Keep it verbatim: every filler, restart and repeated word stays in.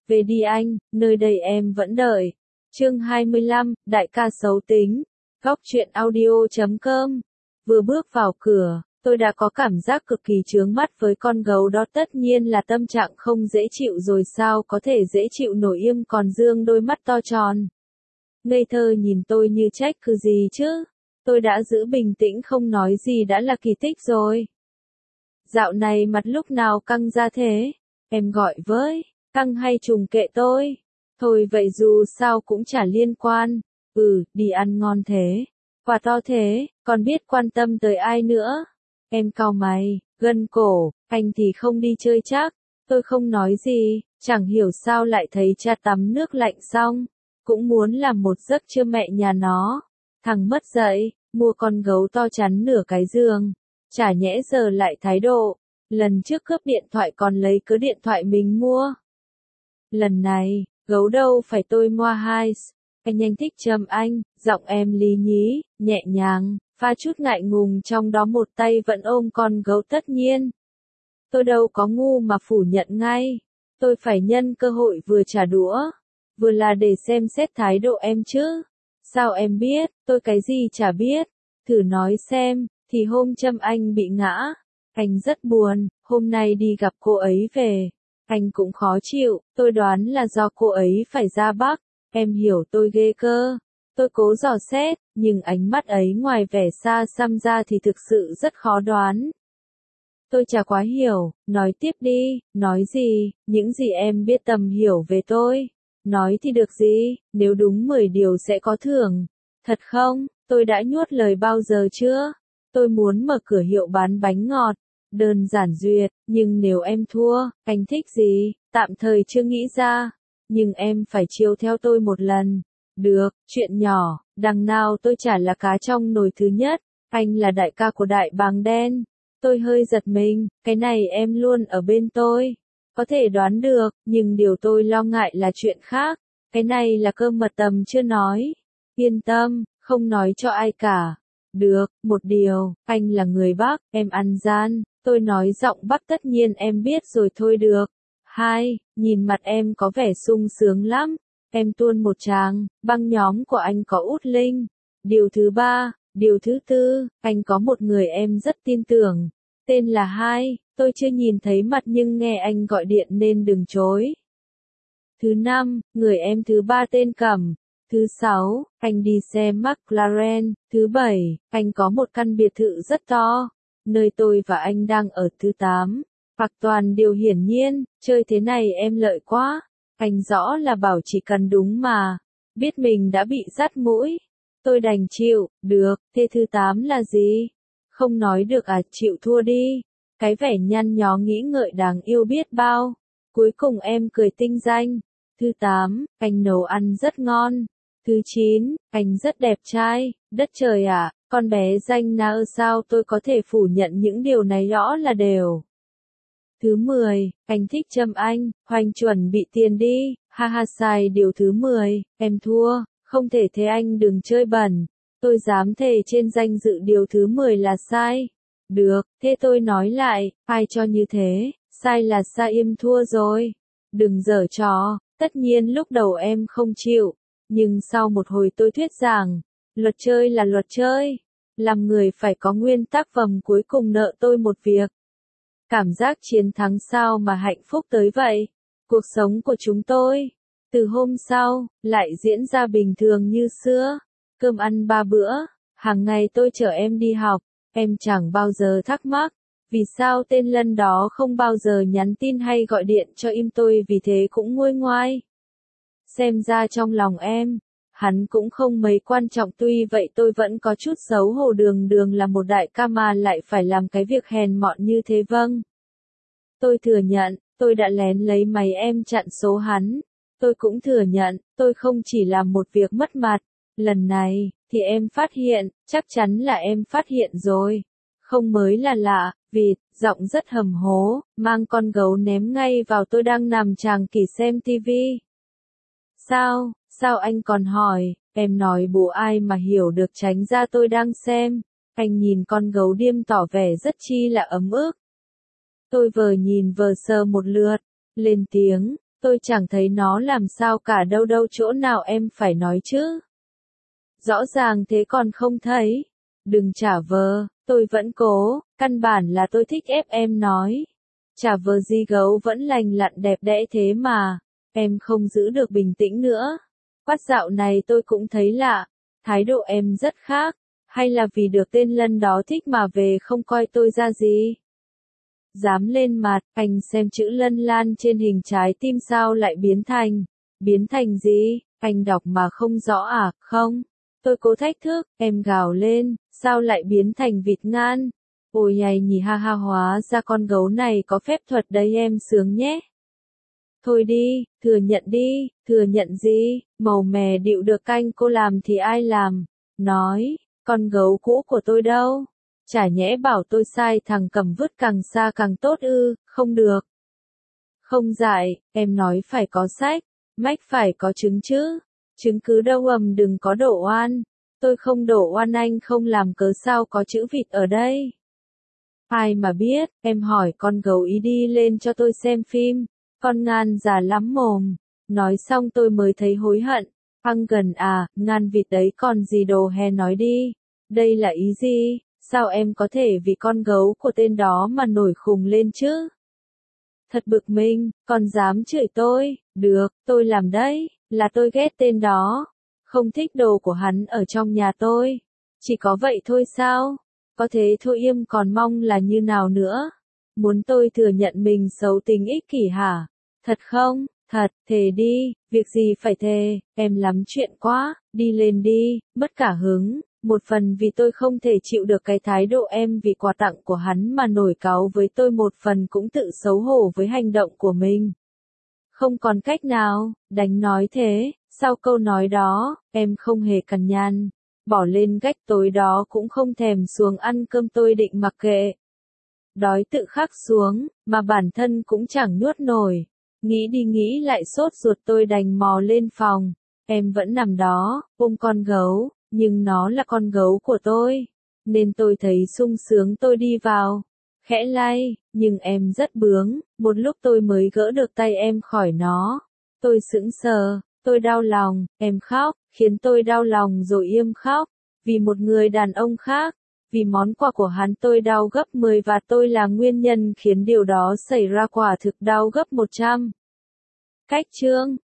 Về đi anh, nơi đây em vẫn đợi. Chương hai mươi lăm, đại ca xấu tính. Góc truyện audio chấm com. Vừa bước vào cửa, tôi đã có cảm giác cực kỳ chướng mắt với con gấu đó, tất nhiên là tâm trạng không dễ chịu rồi, sao có thể dễ chịu nổi, im còn dương đôi mắt to tròn. Ngây thơ nhìn tôi như trách cứ gì chứ. Tôi đã giữ bình tĩnh không nói gì đã là kỳ tích rồi. Dạo này mặt lúc nào căng ra thế? Em gọi với, căng hay trùng kệ tôi? Thôi vậy dù sao cũng chả liên quan. Ừ, đi ăn ngon thế. Quà to thế, còn biết quan tâm tới ai nữa. Em cau mày, gân cổ, anh thì không đi chơi chắc. Tôi không nói gì, chẳng hiểu sao lại thấy cha tắm nước lạnh xong. Cũng muốn làm một giấc trưa mẹ nhà nó. Thằng mất dậy, mua con gấu to chắn nửa cái giường. Chả nhẽ giờ lại thái độ. Lần trước cướp điện thoại còn lấy cớ điện thoại mình mua. Lần này, gấu đâu phải tôi mua hai. Anh nhanh thích châm anh, giọng em lý nhí, nhẹ nhàng, pha chút ngại ngùng trong đó, một tay vẫn ôm con gấu. Tất nhiên, tôi đâu có ngu mà phủ nhận ngay. Tôi phải nhân cơ hội vừa trả đũa, vừa là để xem xét thái độ em chứ. Sao em biết, tôi cái gì chả biết. Thử nói xem, thì hôm Trâm anh bị ngã, anh rất buồn, hôm nay đi gặp cô ấy về. Anh cũng khó chịu, tôi đoán là do cô ấy phải ra Bắc. Em hiểu tôi ghê cơ. Tôi cố dò xét, nhưng ánh mắt ấy ngoài vẻ xa xăm ra thì thực sự rất khó đoán. Tôi chả quá hiểu, nói tiếp đi, nói gì, những gì em biết tầm hiểu về tôi. Nói thì được gì, nếu đúng mười điều sẽ có thưởng. Thật không, tôi đã nuốt lời bao giờ chưa? Tôi muốn mở cửa hiệu bán bánh ngọt. Đơn giản duyệt, nhưng nếu em thua, anh thích gì, tạm thời chưa nghĩ ra. Nhưng em phải chiều theo tôi một lần. Được, chuyện nhỏ, đằng nào tôi chả là cá trong nồi thứ nhất. Anh là đại ca của đại bàng đen. Tôi hơi giật mình, cái này em luôn ở bên tôi. Có thể đoán được, nhưng điều tôi lo ngại là chuyện khác. Cái này là cơ mật tầm chưa nói. Yên tâm, không nói cho ai cả. Được, một điều, anh là người Bắc, em ăn gian. Tôi nói giọng Bắc, tất nhiên em biết rồi. Thôi được. Hai, nhìn mặt em có vẻ sung sướng lắm. Em tuôn một tràng, băng nhóm của anh có Út Linh. Điều thứ ba, điều thứ tư, anh có một người em rất tin tưởng. Tên là Hai, tôi chưa nhìn thấy mặt nhưng nghe anh gọi điện nên đừng chối. Thứ năm, người em thứ ba tên Cẩm. Thứ sáu, anh đi xe McLaren. Thứ bảy, anh có một căn biệt thự rất to, nơi tôi và anh đang ở. Thứ tám, hoặc toàn điều hiển nhiên, chơi thế này em lợi quá. Anh rõ là bảo chỉ cần đúng mà. Biết mình đã bị dắt mũi. Tôi đành chịu, được, thế thứ tám là gì? Không nói được à, chịu thua đi. Cái vẻ nhăn nhó nghĩ ngợi đáng yêu biết bao. Cuối cùng em cười tinh danh. Thứ tám, anh nấu ăn rất ngon. Thứ chín, anh rất đẹp trai. Đất trời ạ, con bé danh na ơ, sao tôi có thể phủ nhận những điều này rõ là đều. Thứ mười, anh thích Trâm anh, hoành chuẩn bị tiền đi, ha ha. Sai. Điều thứ mười, em thua, không thể thế, anh đừng chơi bẩn. Tôi dám thề trên danh dự điều thứ mười là sai. Được, thế tôi nói lại, ai cho như thế, sai là sai, im thua rồi. Đừng giở trò, tất nhiên lúc đầu em không chịu, nhưng sau một hồi tôi thuyết giảng, luật chơi là luật chơi. Làm người phải có nguyên tắc, vòng cuối cùng nợ tôi một việc. Cảm giác chiến thắng sao mà hạnh phúc tới vậy. Cuộc sống của chúng tôi, từ hôm sau, lại diễn ra bình thường như xưa. Cơm ăn ba bữa, hàng ngày tôi chở em đi học. Em chẳng bao giờ thắc mắc, vì sao tên Lân đó không bao giờ nhắn tin hay gọi điện cho im tôi, vì thế cũng nguôi ngoai. Xem ra trong lòng em, hắn cũng không mấy quan trọng. Tuy vậy tôi vẫn có chút xấu hổ, đường đường là một đại ca mà lại phải làm cái việc hèn mọn như thế. Vâng, tôi thừa nhận, tôi đã lén lấy máy em chặn số hắn. Tôi cũng thừa nhận, tôi không chỉ làm một việc mất mặt. Lần này, thì em phát hiện, chắc chắn là em phát hiện rồi. Không mới là lạ, vịt, giọng rất hầm hố, mang con gấu ném ngay vào tôi đang nằm chàng kỷ xem tivi. Sao, sao anh còn hỏi, em nói bố ai mà hiểu được, tránh ra tôi đang xem. Anh nhìn con gấu điềm tỏ vẻ rất chi là ấm ức. Tôi vờ nhìn vờ sờ một lượt, lên tiếng, Tôi chẳng thấy nó làm sao cả đâu đâu chỗ nào em phải nói chứ. Rõ ràng thế còn không thấy. Đừng trả vờ, tôi vẫn cố, căn bản là tôi thích ép em nói. Trả vờ gì gấu vẫn lành lặn đẹp đẽ thế mà, em không giữ được bình tĩnh nữa. Bắt dạo này tôi cũng thấy lạ, thái độ em rất khác, hay là vì được tên Lân đó thích mà về không coi tôi ra gì? Dám lên mặt, anh xem chữ Lân Lan trên hình trái tim sao lại biến thành, biến thành gì, anh đọc mà không rõ à, không? Tôi cố thách thức, em gào lên, sao lại biến thành vịt ngan? Ôi nhầy nhỉ ha ha, hóa ra con gấu này có phép thuật đấy, em sướng nhé. Thôi đi, thừa nhận đi, thừa nhận gì, màu mè điệu được canh cô làm thì ai làm? Nói, con gấu cũ của tôi đâu? Chả nhẽ bảo tôi sai thằng cầm vứt càng xa càng tốt ư, không được. Không dại, em nói phải có sách, mách phải có chứng chứ. Chứng cứ đâu, ầm đừng có đổ oan. Tôi không đổ oan anh không làm cớ sao có chữ vịt ở đây. Ai mà biết, em hỏi con gấu ý đi lên cho tôi xem phim. Con ngan già lắm mồm. Nói xong tôi mới thấy hối hận. Hăng gần à, ngan vịt đấy còn gì đồ hè, nói đi. Đây là ý gì? Sao em có thể vì con gấu của tên đó mà nổi khùng lên chứ? Thật bực mình, còn dám chửi tôi. Được, tôi làm đấy, là tôi ghét tên đó. Không thích đồ của hắn ở trong nhà tôi. Chỉ có vậy thôi sao? Có thế thôi im còn mong là như nào nữa? Muốn tôi thừa nhận mình xấu tính ích kỷ hả? Thật không? Thật, thề đi, việc gì phải thề, em lắm chuyện quá, đi lên đi, mất cả hứng. Một phần vì tôi không thể chịu được cái thái độ em vì quà tặng của hắn mà nổi cáu với tôi, một phần cũng tự xấu hổ với hành động của mình. Không còn cách nào, đành nói thế, sau câu nói đó, em không hề cằn nhằn, bỏ lên gách tối đó cũng không thèm xuống ăn cơm, tôi định mặc kệ. Đói tự khắc xuống, mà bản thân cũng chẳng nuốt nổi. Nghĩ đi nghĩ lại sốt ruột, tôi đành mò lên phòng. Em vẫn nằm đó, ôm con gấu, nhưng nó là con gấu của tôi. Nên tôi thấy sung sướng, tôi đi vào. Khẽ lay, nhưng em rất bướng, một lúc tôi mới gỡ được tay em khỏi nó. Tôi sững sờ, tôi đau lòng, em khóc, khiến tôi đau lòng rồi im khóc. Vì một người đàn ông khác, vì món quà của hắn tôi đau gấp mười và tôi là nguyên nhân khiến điều đó xảy ra, quả thực đau gấp một trăm. Cách chương